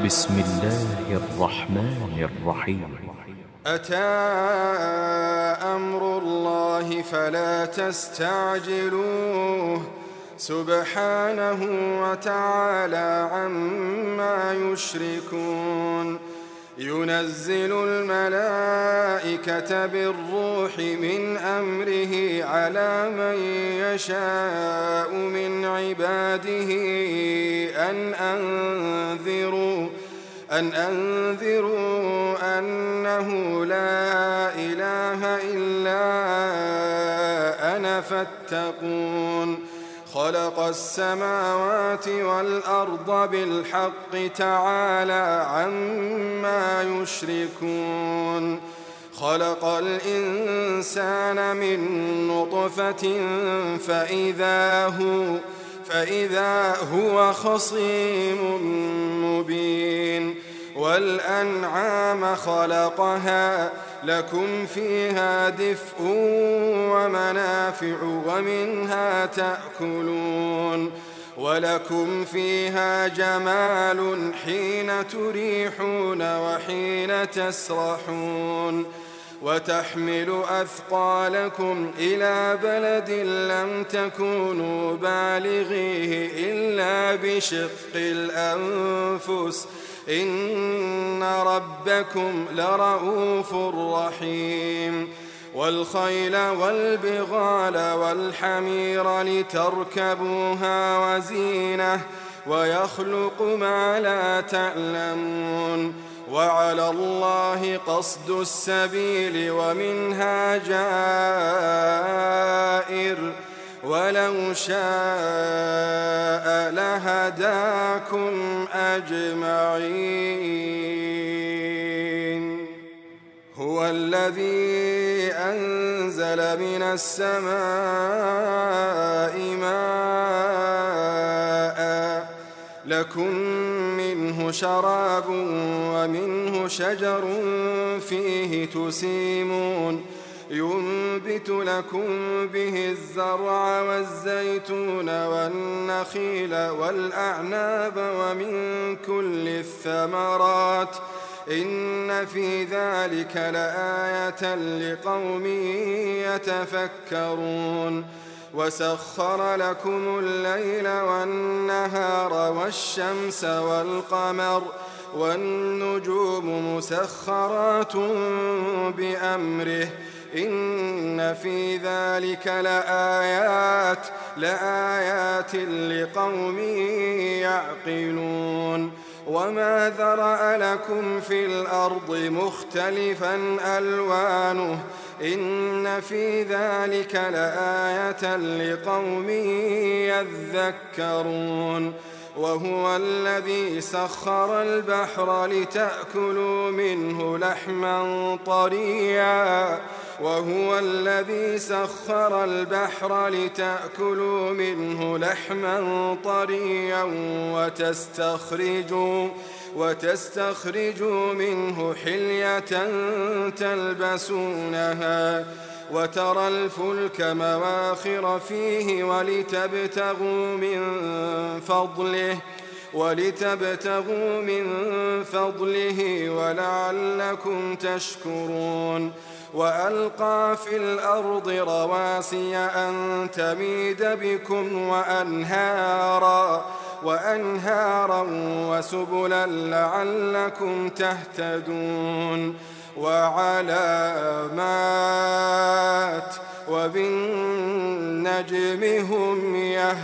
بسم الله الرحمن الرحيم. أتى أمر الله فلا تستعجلوه سبحانه وتعالى عما يشركون. ينزل الملائكة بالروح من أمره على من يشاء من عباده أن أنذروا أنه لا إله إلا أنا فاتقون. خلق السماوات والأرض بالحق تعالى عما يشركون. خلق الإنسان من نطفة فإذا هو خصيم مبين. والأنعام خلقها لكم فيها دفء ومنافع ومنها تأكلون. ولكم فيها جمال حين تريحون وحين تسرحون. وتحمل أثقالكم إلى بلد لم تكونوا بالغيه إلا بشق الأنفس إن ربكم لرؤوف رحيم. والخيل والبغال والحمير لتركبوها وزينة ويخلق ما لا تعلمون. وعلى الله قصد السبيل ومنها جائر ولو شاء لهداكم أجمعين. هو الذي أنزل من السماء ماء لكم منه شراب ومنه شجر فيه تسيمون. ينبت لكم به الزرع والزيتون والنخيل والأعناب ومن كل الثمرات إن في ذلك لآية لقوم يتفكرون. وسخر لكم الليل والنهار والشمس والقمر والنجوم مسخرات بأمره إن في ذلك لآيات لقوم يعقلون. وما ذرأ لكم في الأرض مختلفا ألوانه إن في ذلك لآية لقوم يذكرون. وهو الذي سخر البحر لتأكلوا منه لحما طريا وتستخرجوا منه حلية تلبسونها وترى الفلك مواخر فيه ولتبتغوا من فضله ولعلكم تشكرون. وألقى في الأرض رواسي أن تميد بكم وأنهارا وسبلا لعلكم تهتدون. وعلامات وبالنجم هم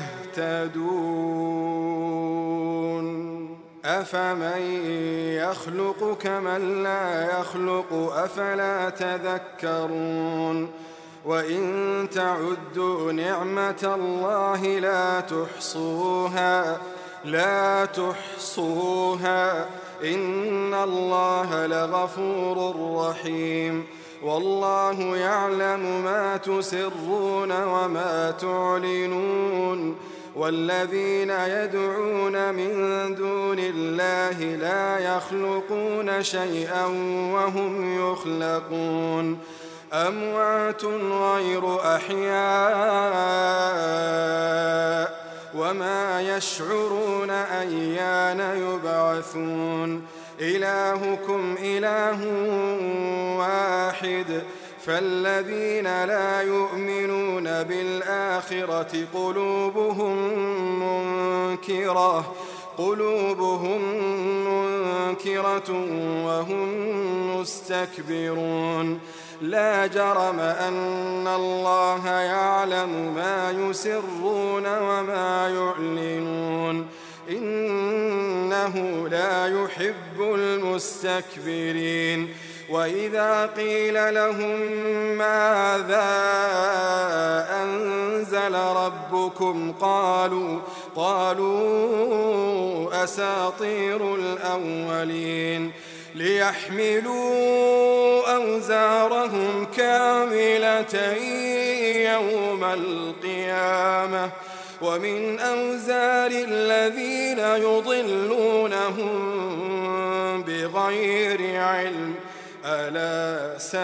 يهتدون. أفمن يخلق كمن لا يخلق أفلا تذكرون. وإن تعدوا نعمة الله لا تحصوها إن الله لغفور رحيم. والله يعلم ما تسرون وما تعلنون. والذين يدعون من دون الله لا يخلقون شيئا وهم يخلقون. أموات غير أحياء وما يشعرون أيان يبعثون إلهكم إله واحد فالذين لا يؤمنون بالآخرة قلوبهم منكرة وهم مستكبرون لا جرم أن الله يعلم ما يسرون وما يعلنون إنه لا يحب المستكبرين وإذا قيل لهم ماذا أنزل ربكم قالوا أساطير الأولين ليحملوا أوزارهم كاملة يوم القيامة ومن أوزار الذين يضلونهم بغير علم ألا ساء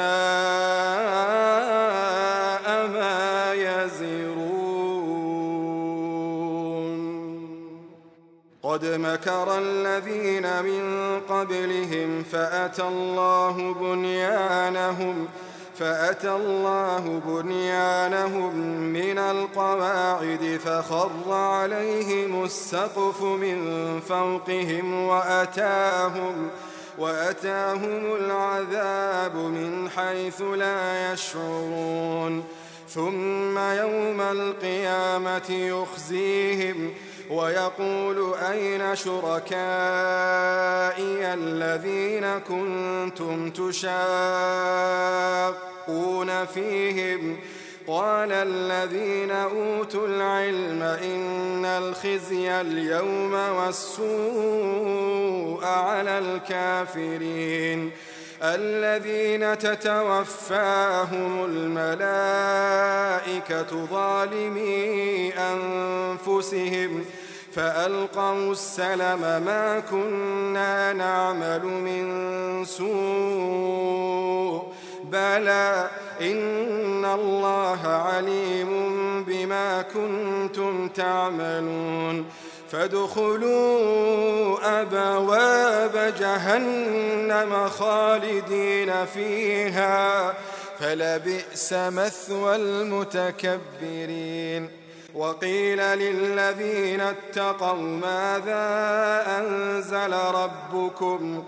ما يزرون قد مكر الذين من قبلهم فأتى الله بنيانهم من القواعد فخر عليهم السقف من فوقهم وأتاهم العذاب من حيث لا يشعرون ثم يوم القيامة يخزيهم ويقول أين شركائي الذين كنتم تشاقون فيهم قال الذين أوتوا العلم إن الخزي اليوم والسوء على الكافرين الذين تتوفاهم الملائكة ظالمي أنفسهم فألقوا السلم ما كنا نعمل من سوء بلى إن الله عليم بما كنتم تعملون فادخلوا أبواب جهنم خالدين فيها فلبئس مثوى المتكبرين وقيل للذين اتقوا ماذا أنزل ربكم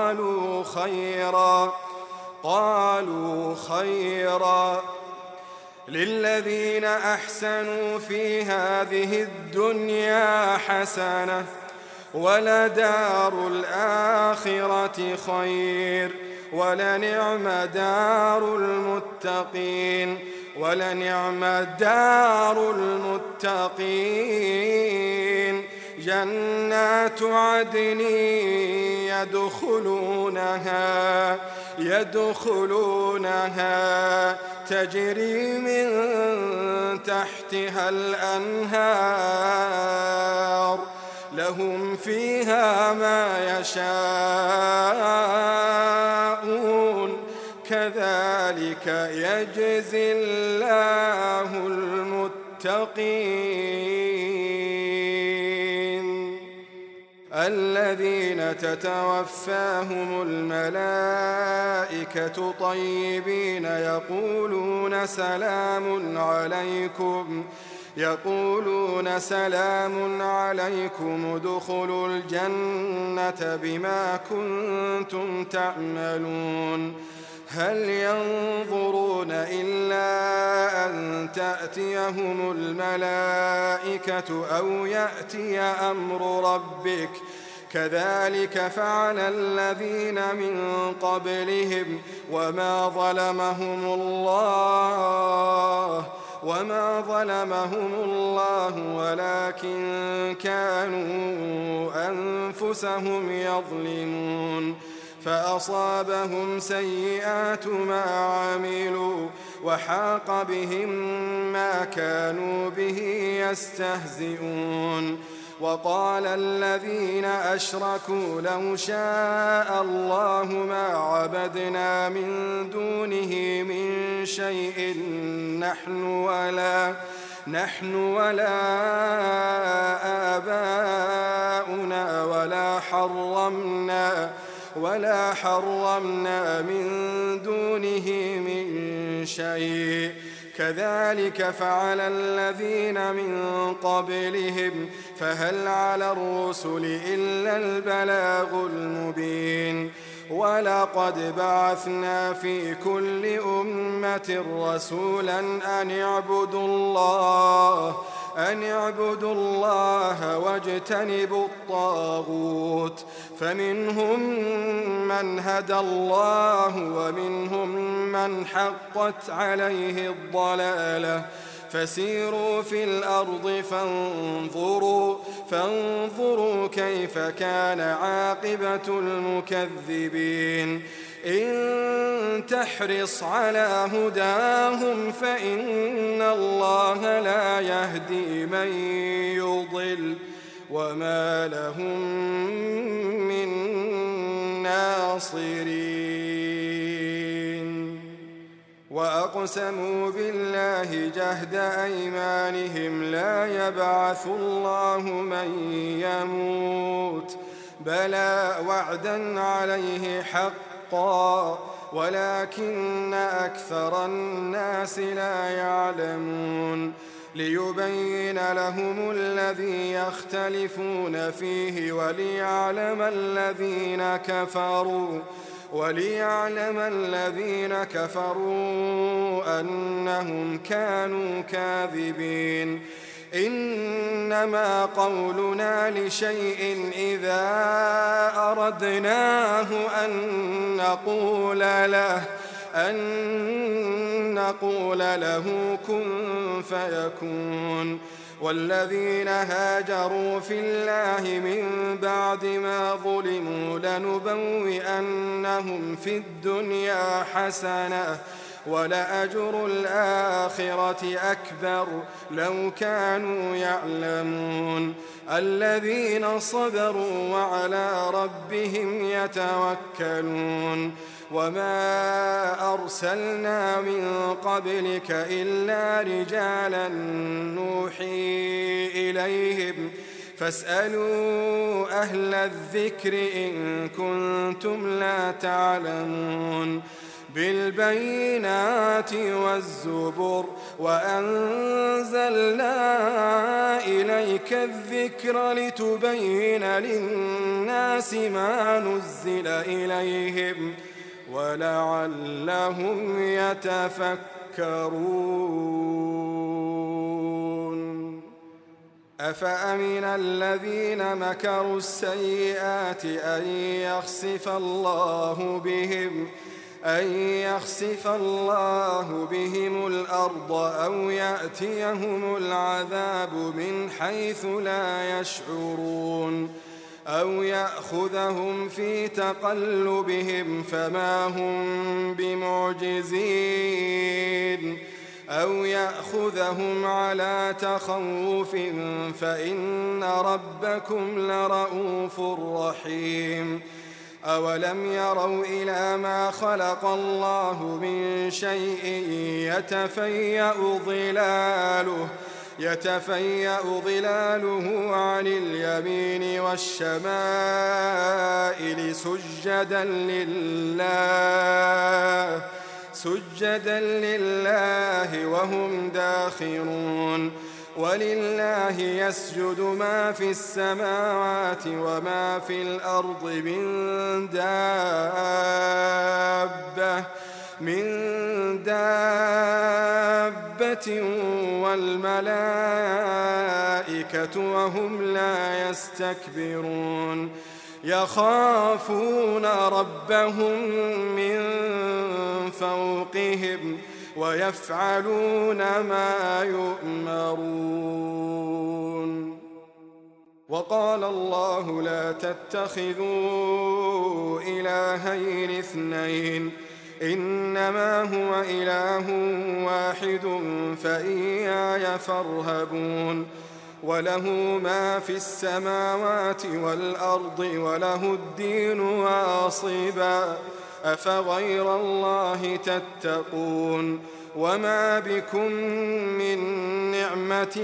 قالوا خيرا للذين أحسنوا في هذه الدنيا حسنة ولدار الآخرة خير ولنعم دار المتقين جنات عدن يدخلونها تجري من تحتها الأنهار لهم فيها ما يشاءون كذلك يجزي الله المتقين الذين تتوفاهم الملائكة طيبين يقولون سلام عليكم ادخلوا الجنة بما كنتم تعملون هل ينظرون إلا أن تأتيهم الملائكة أو يأتي أمر ربك كذلك فعل الذين من قبلهم وما ظلمهم الله ولكن كانوا أنفسهم يظلمون فأصابهم سيئات ما عملوا وحاق بهم ما كانوا به يستهزئون وقال الذين أشركوا لو شاء الله ما عبدنا نحن ولا آباؤنا ولا حرمنا من دونه من شيء كذلك فعل الذين من قبلهم فهل على الرسل إلا البلاغ المبين ولقد بعثنا في كل أمة رسولا أن اعبدوا الله واجتنبوا الطاغوت فمنهم من هدى الله ومنهم من حقت عليه الضلالة فسيروا في الأرض فانظروا كيف كان عاقبة المكذبين إن تحرص على هداهم فإن الله لا يهدي من يضل وما لهم من ناصرين وأقسموا بالله جهد أيمانهم لا يبعث الله من يموت بلى وعدا عليه حقا ولكن أكثر الناس لا يعلمون ليبين لهم الذي يختلفون فيه وليعلم الذين كفروا أنهم كانوا كاذبين إنما قولنا لشيء إذا أردناه أن نقول له كن فيكون والذين هاجروا في الله من بعد ما ظلموا لنبوئنهم في الدنيا حسنة ولأجر الآخرة أكبر لو كانوا يعلمون الذين صبروا وعلى ربهم يتوكلون وما أرسلنا من قبلك إلا رجالا نوحي إليهم فاسألوا أهل الذكر إن كنتم لا تعلمون بالبينات والزبر وأنزلنا إليك الذكر لتبين للناس ما نزل إليهم ولعلهم يتفكرون أفأمن الذين مكروا السيئات أن يخسف الله بهم الأرض أو يأتيهم العذاب من حيث لا يشعرون أو يأخذهم في تقلبهم فما هم بمعجزين أو يأخذهم على تخوف فإن ربكم لرؤوف رحيم أولم يروا إلى ما خلق الله من شيء يتفيأ ظلاله عن اليمين والشمائل سجدا لله وهم داخرون ولله يسجد ما في السماوات وما في الأرض من دابة والملائكة وهم لا يستكبرون يخافون ربهم من فوقهم ويفعلون ما يؤمرون وقال الله لا تتخذوا إلهين اثنين إنما هو إله واحد فإياي فارهبون وله ما في السماوات والأرض وله الدين واصبا أفغير الله تتقون وما بكم من نعمة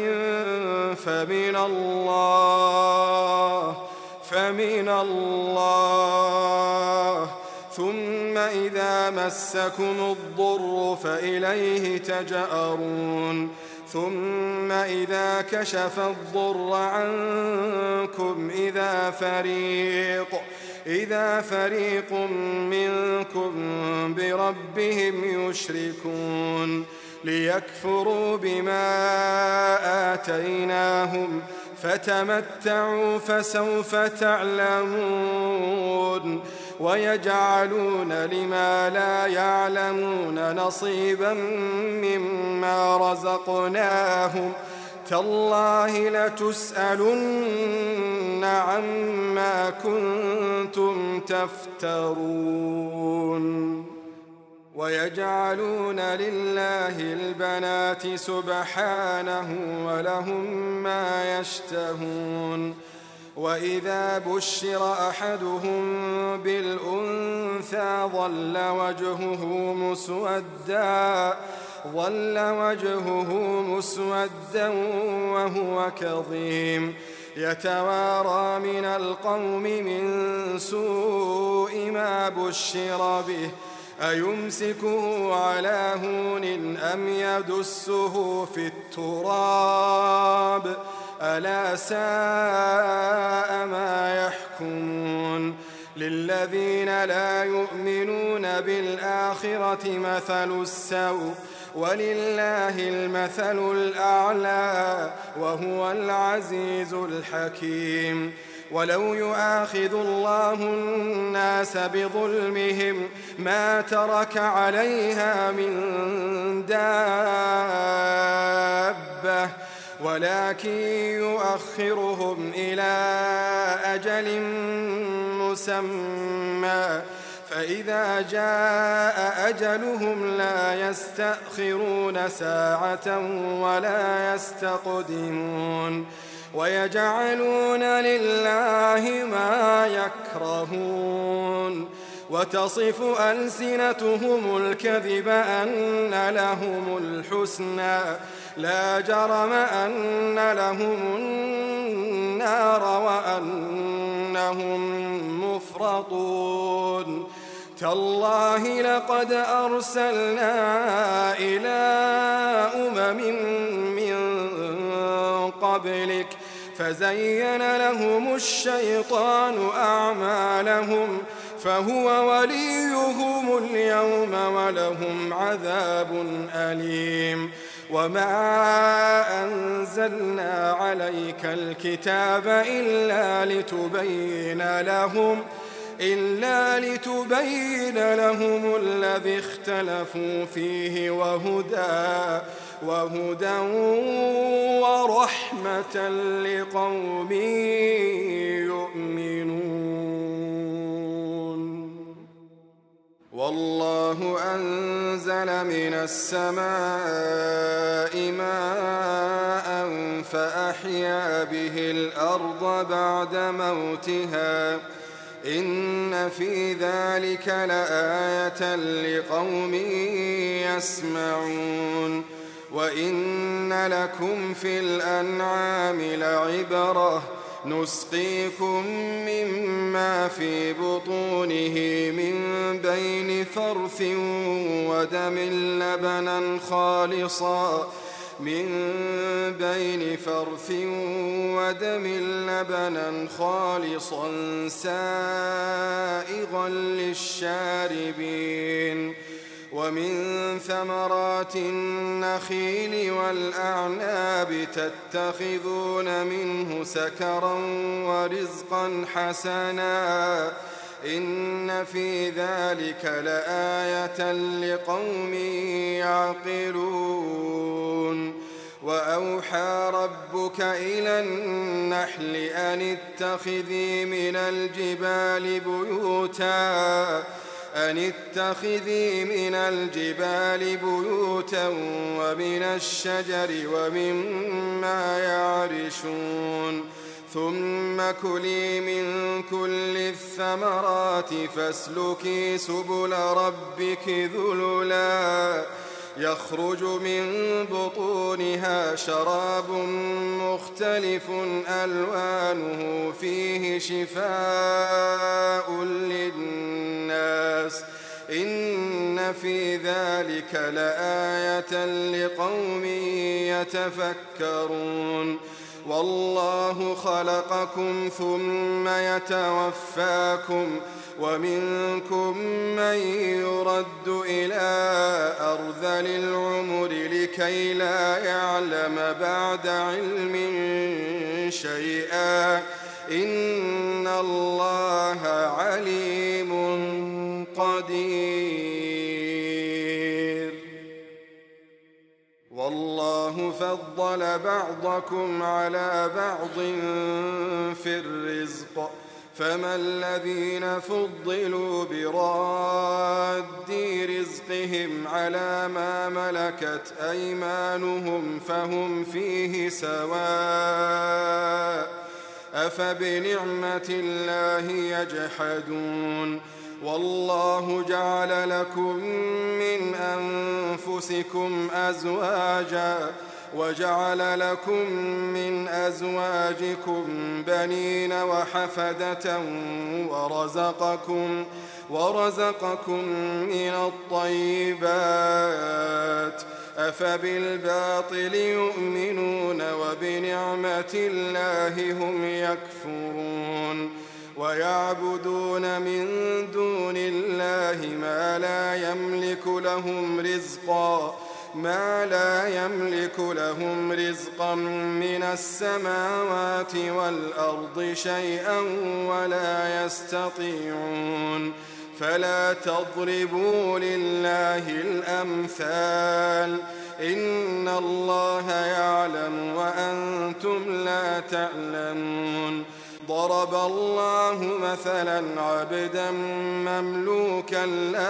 فمن الله ثم إذا مسكم الضر فإليه تجأرون ثم إذا كشف الضر عنكم إذا فريق منكم بربهم يشركون ليكفروا بما آتيناهم فتمتعوا فسوف تعلمون ويجعلون لما لا يعلمون نصيبا مما رزقناهم تالله لتسألن عما كنتم تفترون ويجعلون لله البنات سبحانه ولهم ما يشتهون وإذا بشر أحدهم بالأنثى ظل وجهه مسودا وهو كظيم يتوارى من القوم من سوء ما بشر به أيمسكه على هون أم يدسه في التراب ألا ساء ما يحكمون للذين لا يؤمنون بالآخرة مثل السوء ولله المثل الأعلى وهو العزيز الحكيم ولو يؤاخذ الله الناس بظلمهم ما ترك عليها من دابة ولكن يؤخرهم إلى أجل مسمى فإذا جاء أجلهم لا يستأخرون ساعة ولا يستقدمون ويجعلون لله ما يكرهون وتصف ألسنتهم الكذب أن لهم الحسنى لا جرم أن لهم النار وأنهم مفرطون تالله لقد أرسلنا إلى من قبلك فزين لهم الشيطان أعمالهم فهو وليهم اليوم ولهم عذاب أليم وما أنزلنا عليك الكتاب إلا لتبين لهم الذي اختلفوا فيه وهدى ورحمة لقوم يؤمنون والله أنزل من السماء ماء فأحيا به الأرض بعد موتها إن في ذلك لآية لقوم يسمعون وإن لكم في الأنعام لعبرة نسقيكم مما في بطونه من بين فرث ودم لبنا خالصا سائغا للشاربين ومن ثمرات النخيل والأعناب تتخذون منه سكرا ورزقا حسنا إن في ذلك لآية لقوم يعقلون وأوحى ربك إلى النحل أن اتخذي من الجبال بيوتا ومن الشجر ومما يعرشون ثم كلي من كل الثمرات فاسلكي سبل ربك يخرج من بطونها شراب مختلف ألوانه فيه شفاء للناس إن في ذلك لآية لقوم يتفكرون والله خلقكم ثم يتوفاكم ومنكم من يرد إلى أرذل العمر لكي لا يعلم بعد علم شيئا إن الله عليم قدير والله فضل بعضكم على بعض في الرزق فما الذين فضلوا براد رزقهم على ما ملكت أيمانهم فهم فيه سواء أفبنعمة الله يجحدون والله جعل لكم من أنفسكم أزواجا وجعل لكم من أزواجكم بنين وحفدة ورزقكم من الطيبات أفبالباطل يؤمنون وبنعمة الله هم يكفرون ويعبدون من دون الله ما لا يملك لهم رزقا من السماوات والأرض شيئا ولا يستطيعون فلا تضربوا لله الأمثال إن الله يعلم وأنتم لا تعلمون ضرب الله مثلا عبدا مملوكا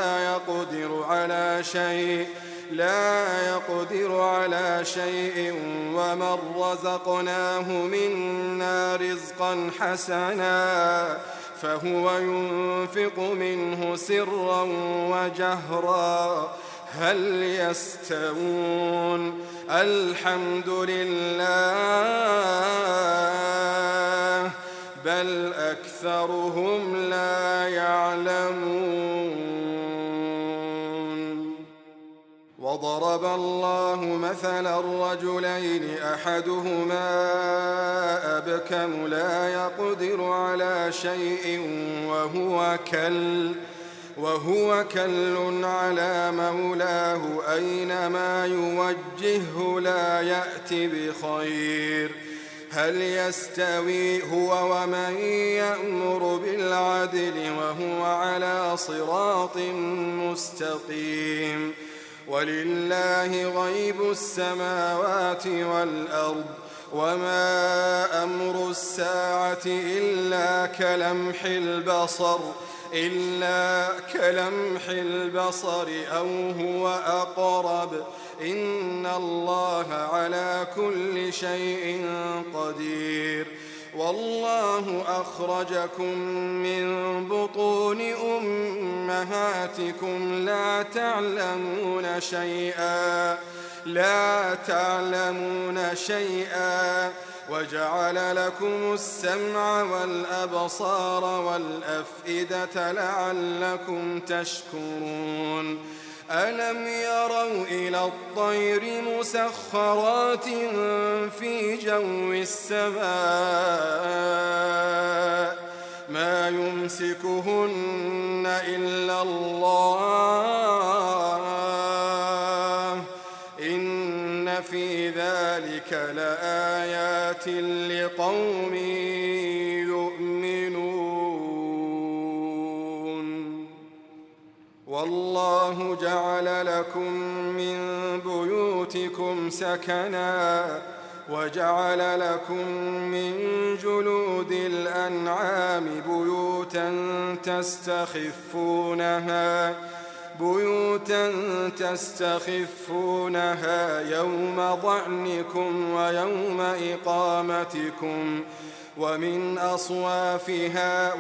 لا يقدر على شيء ومن رزقناه منا رزقا حسنا فهو ينفق منه سرا وجهرا هل يستوون الحمد لله بل أكثرهم لا يعلمون وضرب الله مثلا الرجلين أحدهما أبكم لا يقدر على شيء وهو كل على مولاه أينما يوجهه لا يأتي بخير هل يستوي هو ومن يأمر بالعدل وهو على صراط مستقيم ولله غيب السماوات والأرض وما أمر الساعة إلا كلمح البصر أو هو أقرب إن الله على كل شيء قدير والله أخرجكم من بطون أمهاتكم لا تعلمون شيئا وجعل لكم السمع والأبصار والأفئدة لعلكم تشكرون ألم يروا إلى الطير مسخرات في جو السماء ما يمسكهن إلا الله إن في ذلك لآيات لقوم يؤمنون والله جعل لكم من بيوتكم سكنا وجعل لكم من جلود الأنعام بيوتا تستخفونها يوم ضعنكم ويوم إقامتكم ومن أصوافها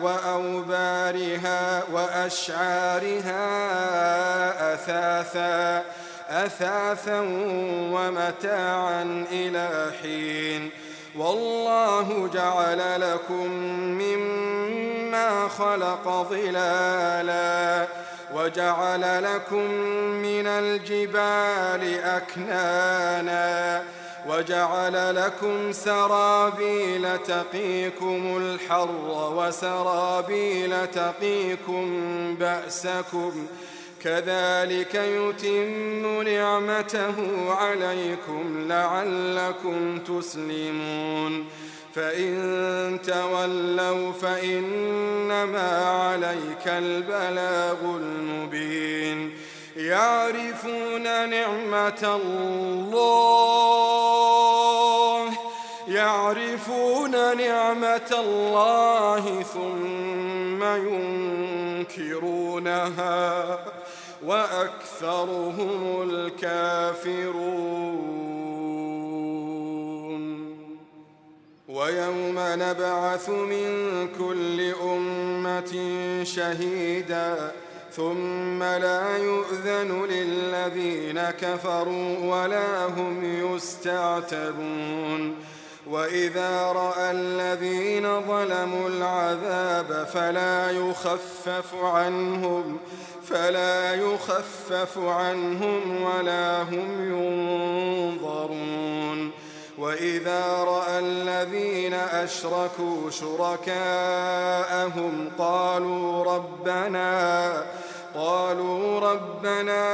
وأوبارها وأشعارها أثاثا ومتاعا إلى حين والله جعل لكم مما خلق ظلالا وجعل لكم من الجبال أكنانا وجعل لكم سرابيل تقيكم الحر وسرابيل تقيكم بأسكم كذلك يتم نعمته عليكم لعلكم تسلمون فإن تولوا فإنما عليك البلاغ المبين يعرفون نعمة الله ثم ينكرونها وأكثرهم الكافرون ويوم نبعث من كل أمة شهيدا ثم لا يؤذن للذين كفروا ولا هم يستعتبون وإذا رأى الذين ظلموا العذاب فلا يخفف عنهم ولا هم ينظرون وإذا رأى الذين أشركوا شركاءهم قالوا ربنا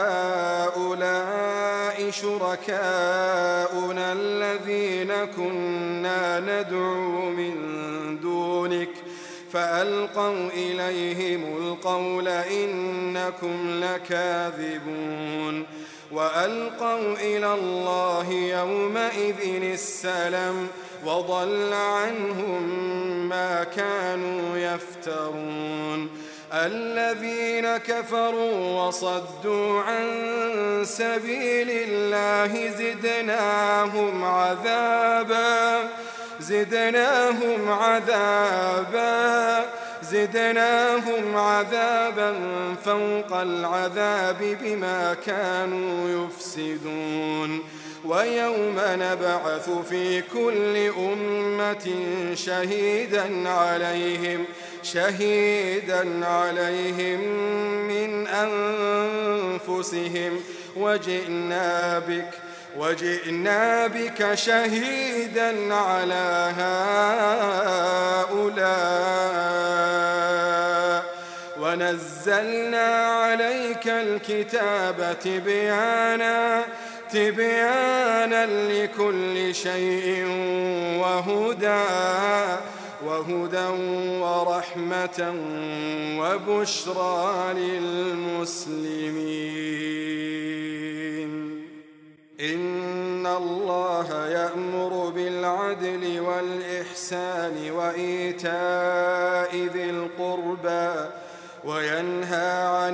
هؤلاء شركاؤنا الذين كنا ندعو من دونك فألقوا إليهم القول إنكم لكاذبون وألقوا إلى الله يومئذ السلام وضل عنهم ما كانوا يفترون الذين كفروا وصدوا عن سبيل الله زدناهم عذابا فوق العذاب بما كانوا يفسدون ويوم نبعث في كل أمة شهيدا عليهم من أنفسهم وجئنا بك شهيدا على هؤلاء ونزلنا عليك الكتاب تبيانا لكل شيء وهدى ورحمة وبشرى للمسلمين إن الله يأمر بالعدل والإحسان وإيتاء ذي القربى وينهى عن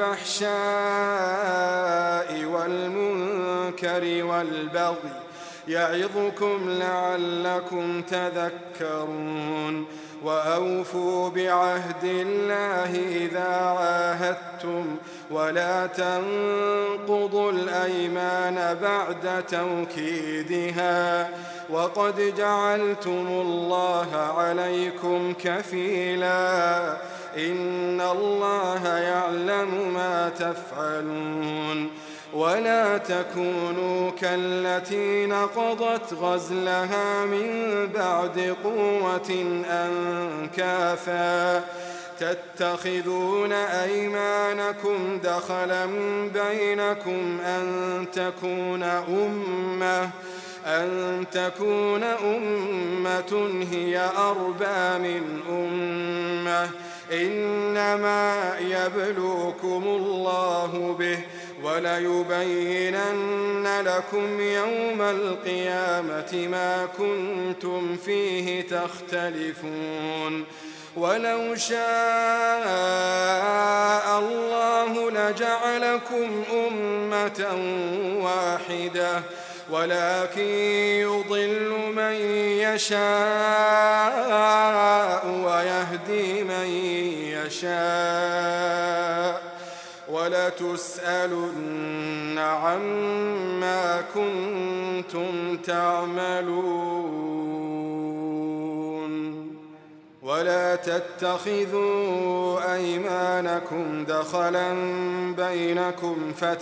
الفحشاء والمنكر والبغي يعظكم لعلكم تذكرون وأوفوا بعهد الله إذا عاهدتم ولا تنقضوا الأيمان بعد توكيدها وقد جعلتم الله عليكم كفيلا إن الله يعلم ما تفعلون ولا تكونوا كالتي نقضت غزلها من بعد قوة أنكاثا تتخذون أيمانكم دخلا بينكم أن تكون أمة هي أربى من أمة إنما يبلوكم الله به وليبينن لكم يوم القيامة ما كنتم فيه تختلفون ولو شاء الله لجعلكم أمة واحدة ولكن يضل من يشاء ويهدي من يشاء ولتسألن عما كنتم تعملون ولا تتخذوا أيمانكم دخلا بينكم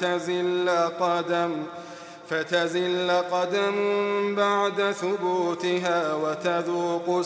فتزل قدم بعد ثبوتها وتذوقوا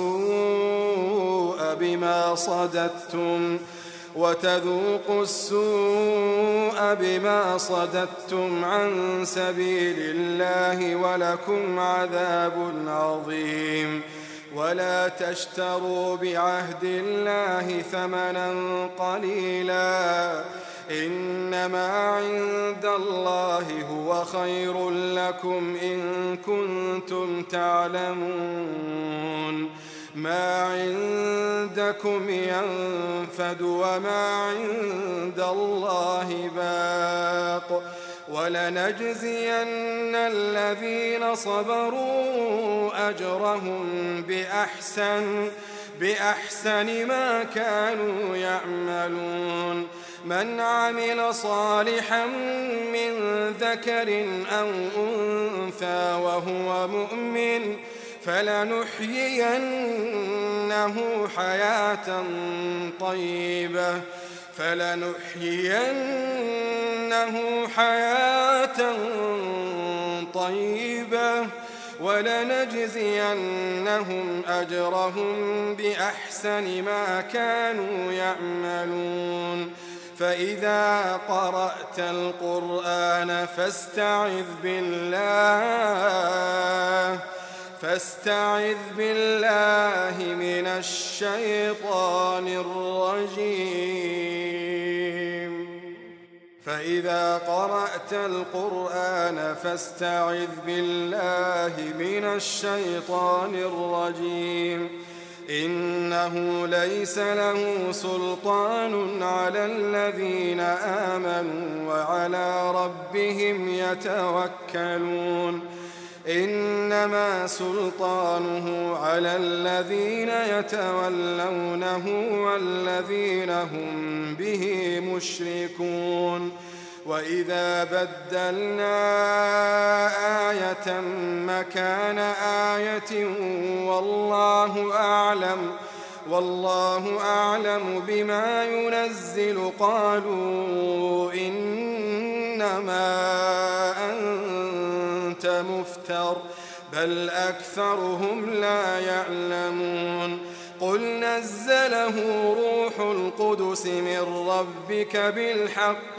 السوء بما صددتم عن سبيل الله ولكم عذاب عظيم ولا تشتروا بعهد الله ثمنا قليلا إنما عند الله هو خير لكم إن كنتم تعلمون ما عندكم ينفد وما عند الله باق ولنجزين الذين صبروا أجرهم بأحسن ما كانوا يعملون من عمل صالحا من ذكر أو أنثى وهو مؤمن فلنحيينه حياة طيبة ولنجزينهم أجرهم بأحسن ما كانوا يعملون فإذا قرأت القرآن فاستعذ بالله من الشيطان الرجيم فإذا قرأت القرآن فاستعذ بالله من الشيطان الرجيم إنه ليس له سلطان على الذين آمنوا وعلى ربهم يتوكلون إنما سلطانه على الذين يتولونه والذين هم به مشركون وإذا بدلنا آية مكان آية والله أعلم بما ينزل قالوا إنما أنت مفتر بل أكثرهم لا يعلمون قل نزله روح القدس من ربك بالحق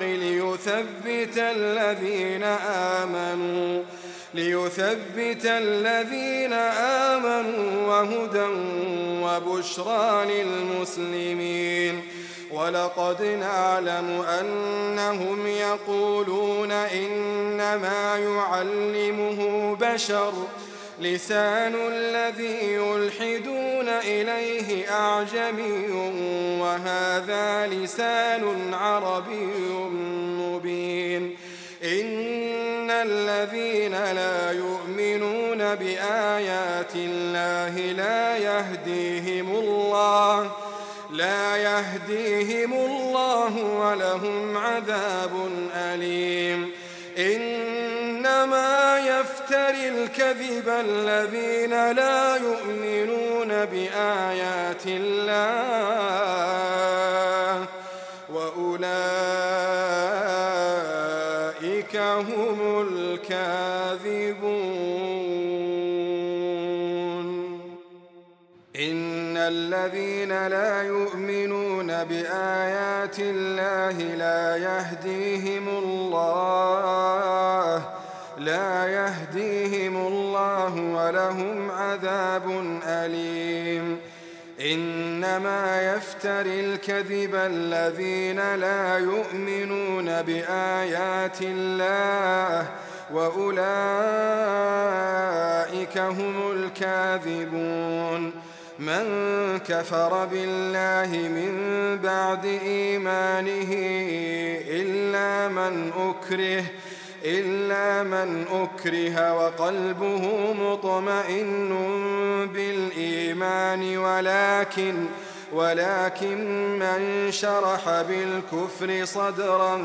ليثبت الذين آمنوا وهدى وبشرى للمسلمين ولقد نعلم أنهم يقولون إنما يعلمه بشر لسان الذي يلحدون إليه أعجمي وهذا لسان عربي مبين إن الذين لا يؤمنون بآيات الله لا يهديهم الله ولهم عذاب أليم إنما يفتري الكذب الذين لا يؤمنون بآيات الله وأولئك هم الكاذبون إن الذين لا يؤمنون بآيات الله لا يهديهم الله ولهم عذاب أليم إنما يفتري الكذب الذين لا يؤمنون بآيات الله وأولئك هم الكاذبون من كفر بالله من بعد إيمانه إلا من أكره وقلبه مطمئن بالإيمان ولكن من شرح بالكفر صدرا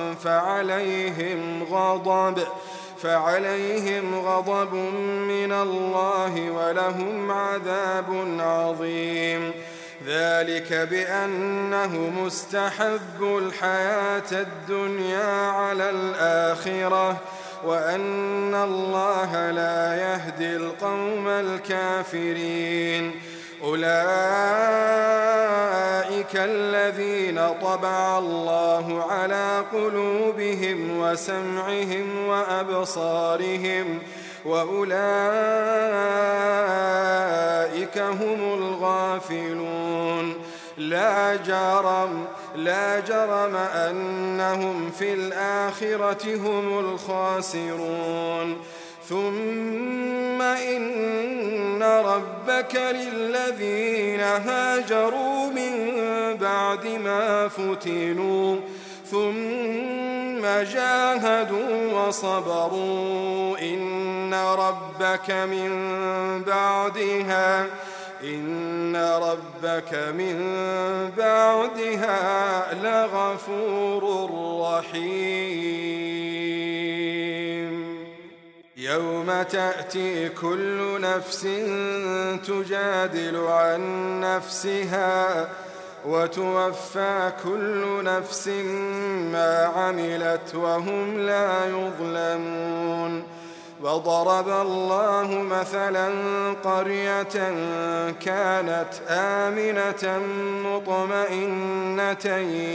فعليهم غضب من الله ولهم عذاب عظيم. ذلك بأنه مستحب الحياة الدنيا على الآخرة وأن الله لا يهدي القوم الكافرين. أولئك الذين طبع الله على قلوبهم وسمعهم وأبصارهم وأولئك هم الغافلون. لا جرم أنهم في الآخرة هم الخاسرون. ثم إن ربك للذين هاجروا من بعد ما فتنوا ثم جاهدوا وصبروا إن ربك من بعدها لغفور رحيم. يوم تأتي كل نفس تجادل عن نفسها وتوفى كل نفس ما عملت وهم لا يظلمون. وضرب الله مثلا قرية كانت آمنة مطمئنة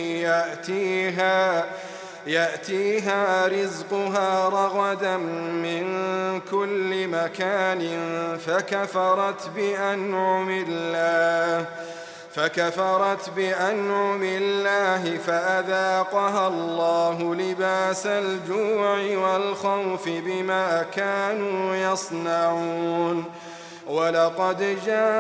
يأتيها رزقها رغدا من كل مكان فكفرت بأنعم الله فأذاقها الله لباس الجوع والخوف بما كانوا يصنعون. ولقد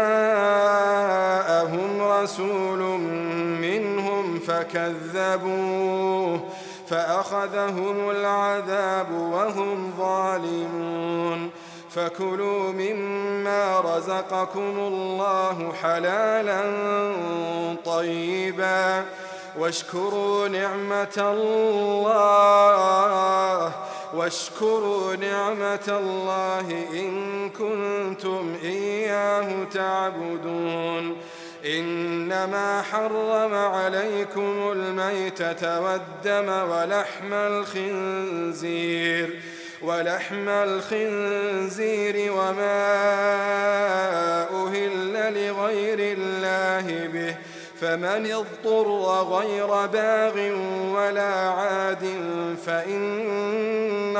جاءهم رسول منهم فكذبوه فأخذهم العذاب وهم ظالمون. فكلوا مما رزقكم الله حلالا طيبا واشكروا نعمة الله إن كنتم إياه تعبدون. إنما حرم عليكم الميتة والدم ولحم الخنزير وما أهل لغير الله به فمن اضطر غير باغ ولا عاد فإن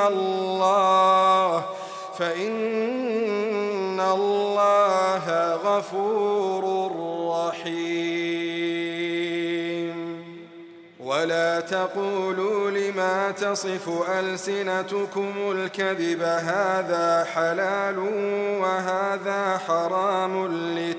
الله غفور رحيم. ولا تقولوا لما تصف ألسنتكم الكذب هذا حلال وهذا حرام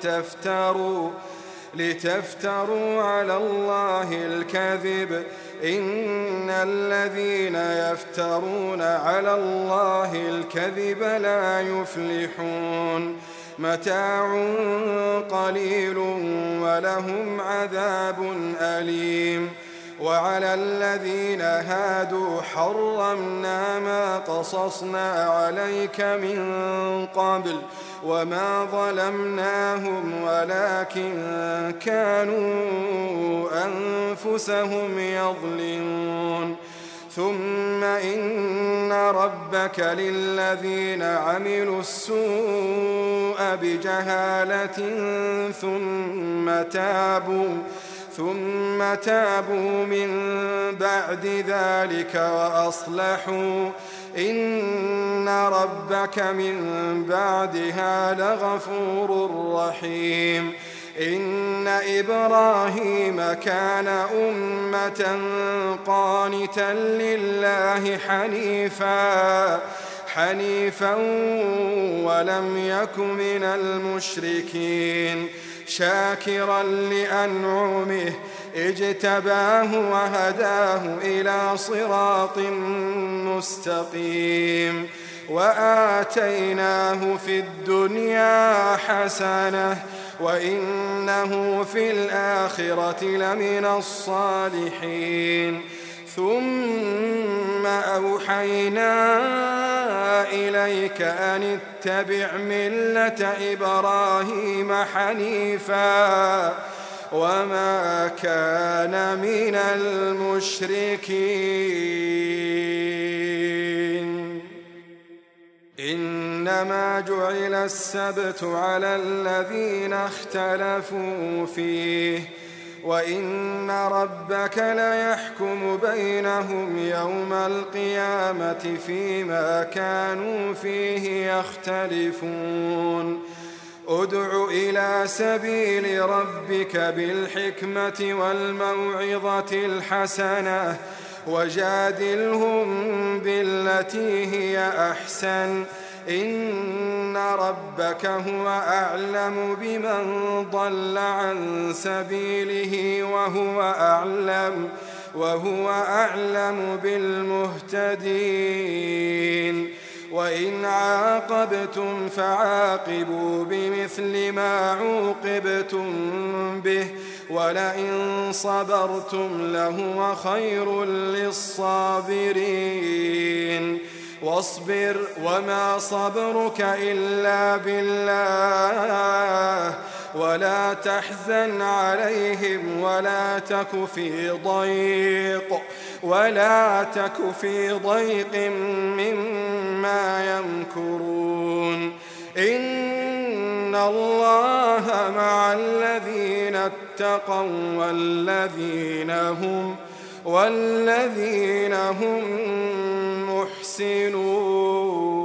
لتفتروا على الله الكذب إن الذين يفترون على الله الكذب لا يفلحون. متاع قليل ولهم عذاب أليم. وعلى الذين هادوا حرمنا ما قصصنا عليك من قبل وما ظلمناهم ولكن كانوا أنفسهم يظلمون. ثم إن ربك للذين عملوا السوء بجهالة ثم تابوا من بعد ذلك وأصلحوا إن ربك من بعدها لغفور رحيم. إن إبراهيم كان أمة قانتا لله حنيفا ولم يك من المشركين شاكرا لأنعمه اجتباه وهداه إلى صراط مستقيم. وآتيناه في الدنيا حسنة وإنه في الآخرة لمن الصالحين ثم أوحينا إليك أن اتبع ملة إبراهيم حنيفا وما كان من المشركين إنما جعل السبت على الذين اختلفوا فيه وإن ربك ليحكم بينهم يوم القيامة فيما كانوا فيه يختلفون ادع إلى سبيل ربك بالحكمة والموعظة الحسنة وجادلهم بالتي هي أحسن إن ربك هو أعلم بمن ضل عن سبيله وهو أعلم بالمهتدين وإن عاقبتم فعاقبوا بمثل ما عوقبتم به ولئن صبرتم لهو خير للصابرين واصبر وما صبرك إلا بالله ولا تحزن عليهم ولا تك في ضيق مما يمكرون إن الله مع الذين اتقوا والذين هم محسنون